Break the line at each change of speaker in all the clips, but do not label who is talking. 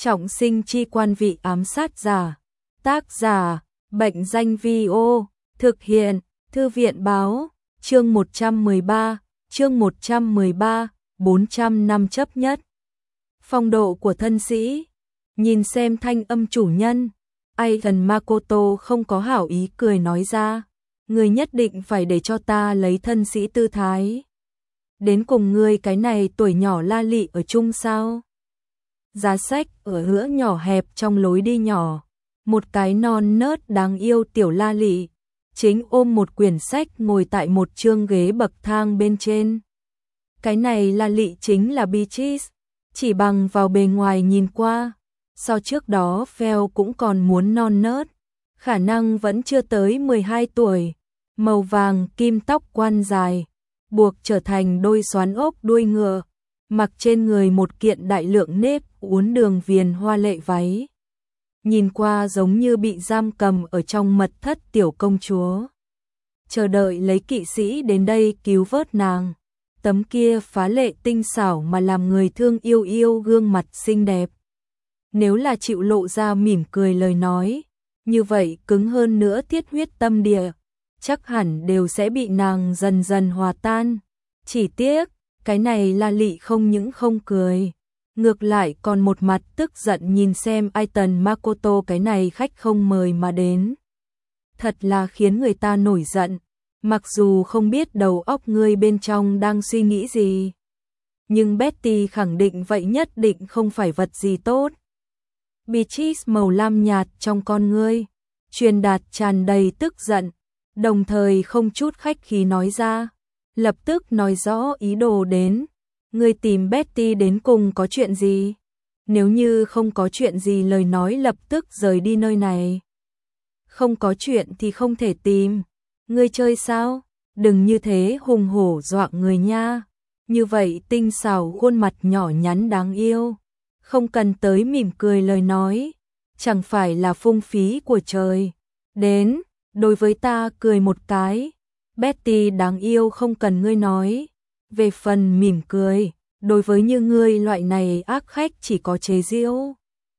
Trọng sinh chi quan vị ám sát giả. Tác giả, Bệnh danh Vi-ô. Thực hiện, Thư viện báo. Chương 113, 400 năm chấp nhất. Phong độ của thân sĩ. Nhìn xem thanh âm chủ nhân, Aiton Makoto không có hảo ý cười nói ra. Người nhất định phải để cho ta lấy thân sĩ tư thái. Đến cùng ngươi cái này tuổi nhỏ la lị ở chung sao? Giá sách ở hữa nhỏ hẹp trong lối đi nhỏ. Một cái non nớt đáng yêu tiểu la lị, chính ôm một quyển sách ngồi tại một chương ghế bậc thang bên trên. Cái này la lị chính là Beatrice, chỉ bằng vào bề ngoài nhìn qua. So trước đó Phèo cũng còn muốn non nớt, khả năng vẫn chưa tới 12 tuổi, màu vàng kim tóc quan dài, buộc trở thành đôi xoắn ốc đuôi ngựa, mặc trên người một kiện đại lượng nếp uốn đường viền hoa lệ váy. Nhìn qua giống như bị giam cầm ở trong mật thất tiểu công chúa. Chờ đợi lấy kỵ sĩ đến đây cứu vớt nàng. Tấm kia phá lệ tinh xảo mà làm người thương yêu yêu gương mặt xinh đẹp. Nếu là chịu lộ ra mỉm cười lời nói, như vậy cứng hơn nữa thiết huyết tâm địa, chắc hẳn đều sẽ bị nàng dần dần hòa tan. Chỉ tiếc, cái này la lị không những không cười, ngược lại còn một mặt tức giận nhìn xem Aiton Makoto cái này khách không mời mà đến. Thật là khiến người ta nổi giận, mặc dù không biết đầu óc ngươi bên trong đang suy nghĩ gì. Nhưng Betty khẳng định vậy nhất định không phải vật gì tốt. Beatrice màu lam nhạt trong con ngươi, truyền đạt tràn đầy tức giận, đồng thời không chút khách khí nói ra, lập tức nói rõ ý đồ đến. Ngươi tìm Betty đến cùng có chuyện gì? Nếu như không có chuyện gì lời nói lập tức rời đi nơi này. Không có chuyện thì không thể tìm. Ngươi chơi sao? Đừng như thế hùng hổ dọa người nha. Như vậy tinh xảo khuôn mặt nhỏ nhắn đáng yêu. Không cần tới mỉm cười lời nói. Chẳng phải là phung phí của trời. Đến, đối với ta cười một cái. Betty đáng yêu không cần ngươi nói. Về phần mỉm cười, đối với như ngươi loại này ác khách chỉ có chế giễu.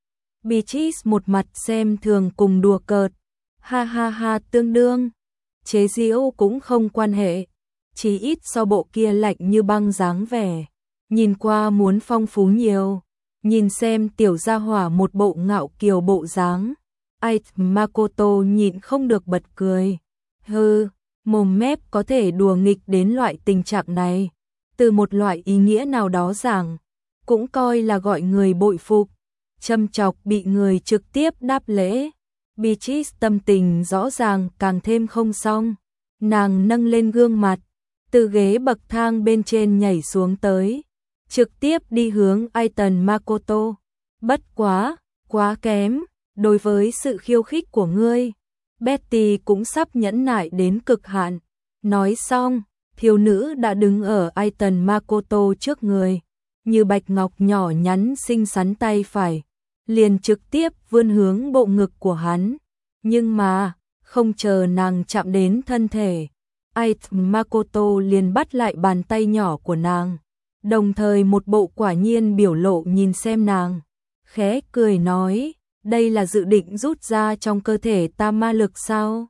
Beatrice một mặt xem thường cùng đùa cợt. Ha ha ha tương đương. Chế giễu cũng không quan hệ. Chỉ ít so bộ kia lạnh như băng dáng vẻ. Nhìn qua muốn phong phú nhiều. Nhìn xem tiểu gia hỏa một bộ ngạo kiều bộ dáng. Aiton Makoto nhịn không được bật cười. Hừ, mồm mép có thể đùa nghịch đến loại tình trạng này. Từ một loại ý nghĩa nào đó giảng, cũng coi là gọi người bội phục, châm chọc bị người trực tiếp đáp lễ. Beatrice tâm tình rõ ràng càng thêm không xong, nàng nâng lên gương mặt, từ ghế bậc thang bên trên nhảy xuống tới, trực tiếp đi hướng Aiton Makoto. Bất quá, quá kém, đối với sự khiêu khích của ngươi, Betty cũng sắp nhẫn nại đến cực hạn. Nói xong, thiếu nữ đã đứng ở Aiton Makoto trước người, như bạch ngọc nhỏ nhắn xinh xắn tay phải, liền trực tiếp vươn hướng bộ ngực của hắn. Nhưng mà, không chờ nàng chạm đến thân thể, Aiton Makoto liền bắt lại bàn tay nhỏ của nàng, đồng thời một bộ quả nhiên biểu lộ nhìn xem nàng, khẽ cười nói, đây là dự định rút ra trong cơ thể ta ma lực sao?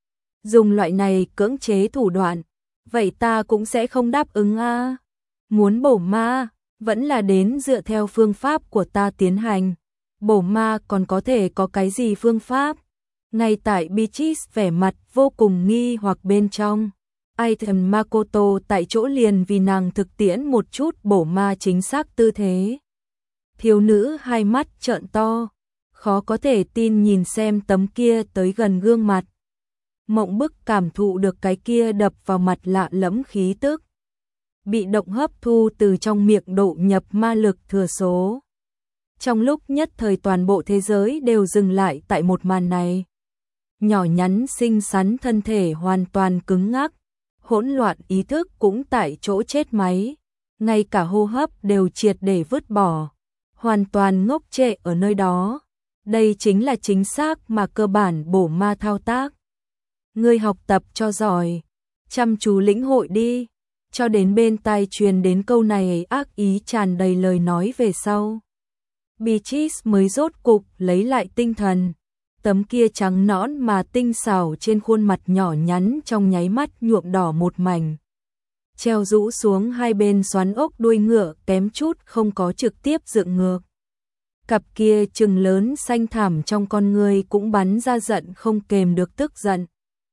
Dùng loại này cưỡng chế thủ đoạn, vậy ta cũng sẽ không đáp ứng a. Muốn bổ ma, vẫn là đến dựa theo phương pháp của ta tiến hành. Bổ ma còn có thể có cái gì phương pháp? Ngay tại Beatrice vẻ mặt vô cùng nghi hoặc bên trong, Aiton Makoto tại chỗ liền vì nàng thực tiễn một chút bổ ma chính xác tư thế. Thiếu nữ hai mắt trợn to, khó có thể tin nhìn xem tấm kia tới gần gương mặt. Mộng bức cảm thụ được cái kia đập vào mặt lạ lẫm khí tức. Bị động hấp thu từ trong miệng độ nhập ma lực thừa số. Trong lúc nhất thời toàn bộ thế giới đều dừng lại tại một màn này. Nhỏ nhắn xinh xắn thân thể hoàn toàn cứng ngắc, hỗn loạn ý thức cũng tại chỗ chết máy. Ngay cả hô hấp đều triệt để vứt bỏ. Hoàn toàn ngốc trệ ở nơi đó. Đây chính là chính xác mà cơ bản bổ ma thao tác. Ngươi học tập cho giỏi, chăm chú lĩnh hội đi, cho đến bên tai truyền đến câu này ác ý tràn đầy lời nói về sau. Beatrice mới rốt cục lấy lại tinh thần. Tấm kia trắng nõn mà tinh xảo trên khuôn mặt nhỏ nhắn trong nháy mắt nhuộm đỏ một mảnh. Treo rũ xuống hai bên xoắn ốc đuôi ngựa kém chút không có trực tiếp dựng ngược. Cặp kia trừng lớn xanh thẳm trong con người cũng bắn ra giận không kềm được tức giận.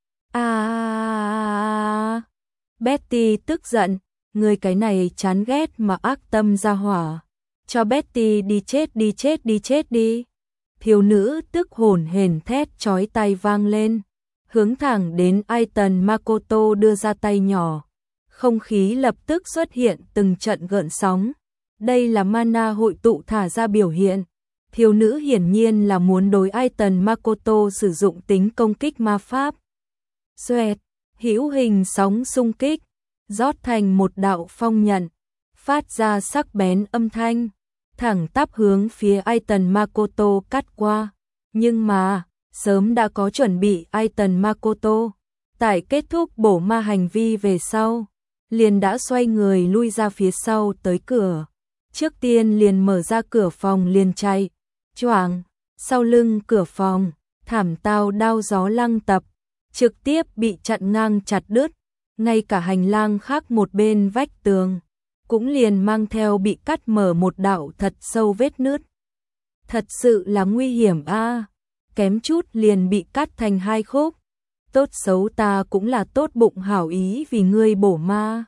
Betty tức giận, người cái này chán ghét mà ác tâm ra hỏa. Cho Betty đi chết đi chết đi chết đi. Thiếu nữ tức hổn hển thét chói tai vang lên, hướng thẳng đến Aiton Makoto đưa ra tay nhỏ. Không khí lập tức xuất hiện từng trận gợn sóng. Đây là mana hội tụ thả ra biểu hiện. Thiếu nữ hiển nhiên là muốn đối Aiton Makoto sử dụng tính công kích ma pháp. Xoẹt, hữu hình sóng xung kích, rót thành một đạo phong nhận, phát ra sắc bén âm thanh, thẳng tắp hướng phía Aiton Makoto cắt qua. Nhưng mà, sớm đã có chuẩn bị Aiton Makoto, tại kết thúc bổ ma hành vi về sau, liền đã xoay người lui ra phía sau tới cửa. Trước tiên liền mở ra cửa phòng liền chạy, choàng, sau lưng cửa phòng, thảm tao đao gió lăng tập, trực tiếp bị chặn ngang chặt đứt, ngay cả hành lang khác một bên vách tường, cũng liền mang theo bị cắt mở một đạo thật sâu vết nứt. Thật sự là nguy hiểm a, kém chút liền bị cắt thành hai khúc. Tốt xấu ta cũng là tốt bụng hảo ý vì ngươi bổ ma.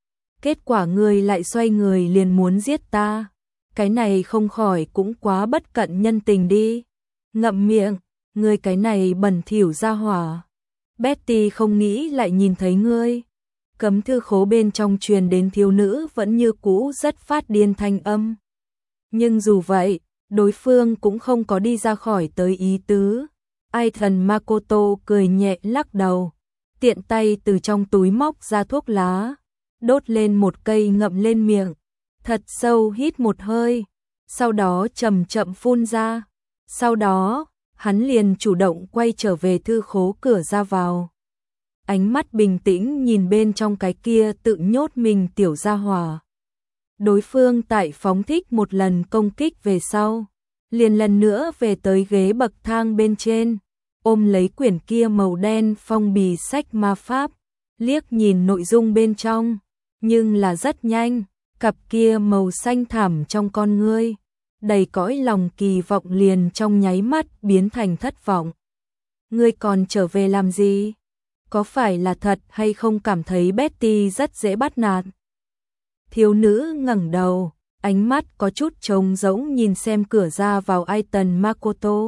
Kết quả ngươi lại xoay người liền muốn giết ta. Cái này không khỏi cũng quá bất cận nhân tình đi. Ngậm miệng, ngươi cái này bẩn thỉu ra hỏa. Betty không nghĩ lại nhìn thấy ngươi. Cấm thư khố bên trong truyền đến thiếu nữ vẫn như cũ rất phát điên thanh âm. Nhưng dù vậy, đối phương cũng không có đi ra khỏi tới ý tứ. Aiton Makoto cười nhẹ lắc đầu, tiện tay từ trong túi móc ra thuốc lá, đốt lên một cây ngậm lên miệng, thật sâu hít một hơi, sau đó chậm chậm phun ra. Sau đó, hắn liền chủ động quay trở về thư khố cửa ra vào. Ánh mắt bình tĩnh nhìn bên trong cái kia tự nhốt mình tiểu gia hỏa. Đối phương tại phóng thích một lần công kích về sau, liền lần nữa về tới ghế bậc thang bên trên, ôm lấy quyển kia màu đen phong bì sách ma pháp, liếc nhìn nội dung bên trong, nhưng là rất nhanh, cặp kia màu xanh thẳm trong con ngươi, đầy cõi lòng kỳ vọng liền trong nháy mắt biến thành thất vọng. Ngươi còn trở về làm gì? Có phải là thật hay không cảm thấy Betty rất dễ bắt nạt? Thiếu nữ ngẩng đầu, ánh mắt có chút trống rỗng nhìn xem cửa ra vào Aiton Makoto,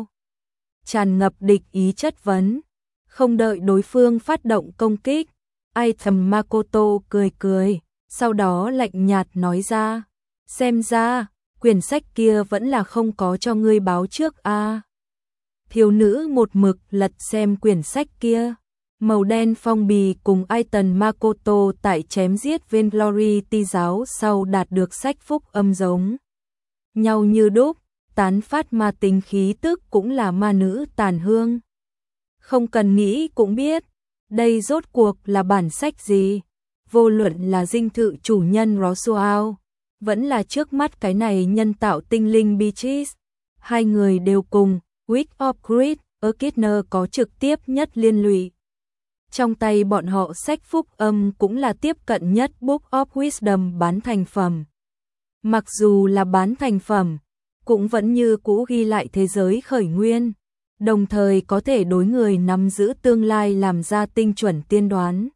tràn ngập địch ý chất vấn. Không đợi đối phương phát động công kích, Aiton Makoto cười cười, sau đó lạnh nhạt nói ra, xem ra, quyển sách kia vẫn là không có cho ngươi báo trước a. Thiếu nữ một mực lật xem quyển sách kia. Màu đen phong bì cùng Aiton Makoto tại chém giết Vainglory ti giáo sau đạt được sách phúc âm giống nhau như đúc, tán phát ma tính khí tức cũng là ma nữ tàn hương. Không cần nghĩ cũng biết, đây rốt cuộc là bản sách gì, vô luận là dinh thự chủ nhân Roswell, vẫn là trước mắt cái này nhân tạo tinh linh Beatrice, hai người đều cùng Witch of Great Arkitner có trực tiếp nhất liên lụy. Trong tay bọn họ sách phúc âm cũng là tiếp cận nhất Book of Wisdom bán thành phẩm. Mặc dù là bán thành phẩm, cũng vẫn như cũ ghi lại thế giới khởi nguyên, đồng thời có thể đối người nắm giữ tương lai làm ra tinh chuẩn tiên đoán.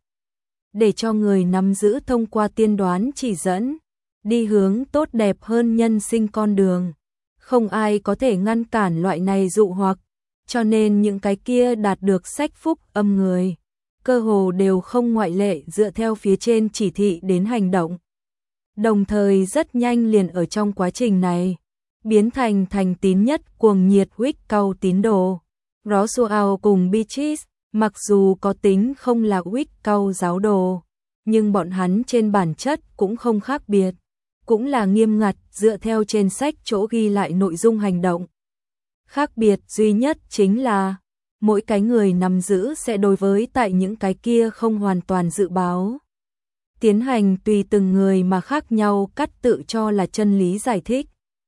Để cho người nắm giữ thông qua tiên đoán chỉ dẫn, đi hướng tốt đẹp hơn nhân sinh con đường. Không ai có thể ngăn cản loại này dụ hoặc, cho nên những cái kia đạt được sách phúc âm người, cơ hồ đều không ngoại lệ dựa theo phía trên chỉ thị đến hành động. Đồng thời rất nhanh liền ở trong quá trình này, biến thành tín nhất cuồng nhiệt Wicca cao tín đồ. Roswell cùng Beatrice, mặc dù có tính không là Wicca cao giáo đồ, nhưng bọn hắn trên bản chất cũng không khác biệt, cũng là nghiêm ngặt dựa theo trên sách chỗ ghi lại nội dung hành động. Khác biệt duy nhất chính là mỗi cái người nắm giữ sẽ đối với tại những cái kia không hoàn toàn dự báo, tiến hành tùy từng người mà khác nhau cắt tự cho là chân lý giải thích.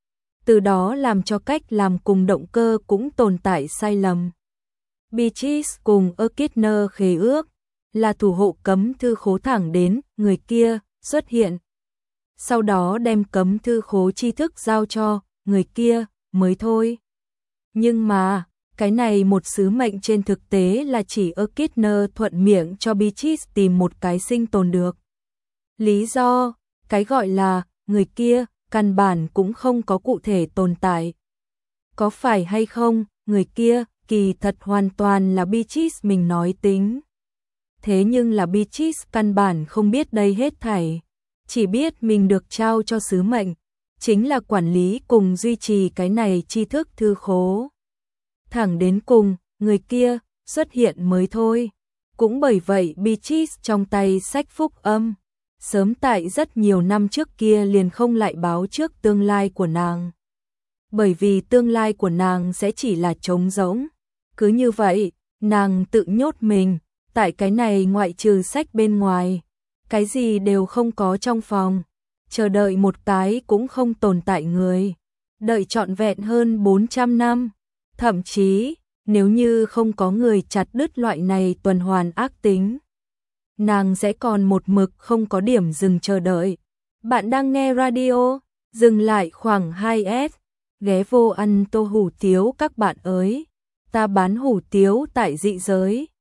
từ đó làm cho cách làm cùng động cơ cũng tồn tại sai lầm. Beatrice cùng Kirchner khế ước là thủ hộ cấm thư khố thẳng đến người kia xuất hiện. Sau đó đem cấm thư khố tri thức giao cho người kia mới thôi. Nhưng mà, cái này một sứ mệnh trên thực tế là chỉ Kirchner thuận miệng cho Beatrice tìm một cái sinh tồn được. Lý do, cái gọi là người kia căn bản cũng không có cụ thể tồn tại. Có phải hay không, người kia kỳ thật hoàn toàn là Beatrice mình nói tính. Thế nhưng là Beatrice căn bản không biết đây hết thảy, chỉ biết mình được trao cho sứ mệnh, chính là quản lý cùng duy trì cái này tri thức thư khố. Thẳng đến cùng, người kia xuất hiện mới thôi. Cũng bởi vậy Beatrice trong tay sách phúc âm, sớm tại rất nhiều năm trước kia liền không lại báo trước tương lai của nàng. Bởi vì tương lai của nàng sẽ chỉ là trống rỗng. Cứ như vậy, nàng tự nhốt mình, tại cái này ngoại trừ sách bên ngoài, cái gì đều không có trong phòng, chờ đợi một cái cũng không tồn tại người. Đợi trọn vẹn hơn 400 năm, thậm chí, nếu như không có người chặt đứt loại này tuần hoàn ác tính, nàng sẽ còn một mực không có điểm dừng chờ đợi. Bạn đang nghe radio, dừng lại khoảng 2S, ghé vô ăn tô hủ tiếu các bạn ơi. Ta bán hủ tiếu tại dị giới.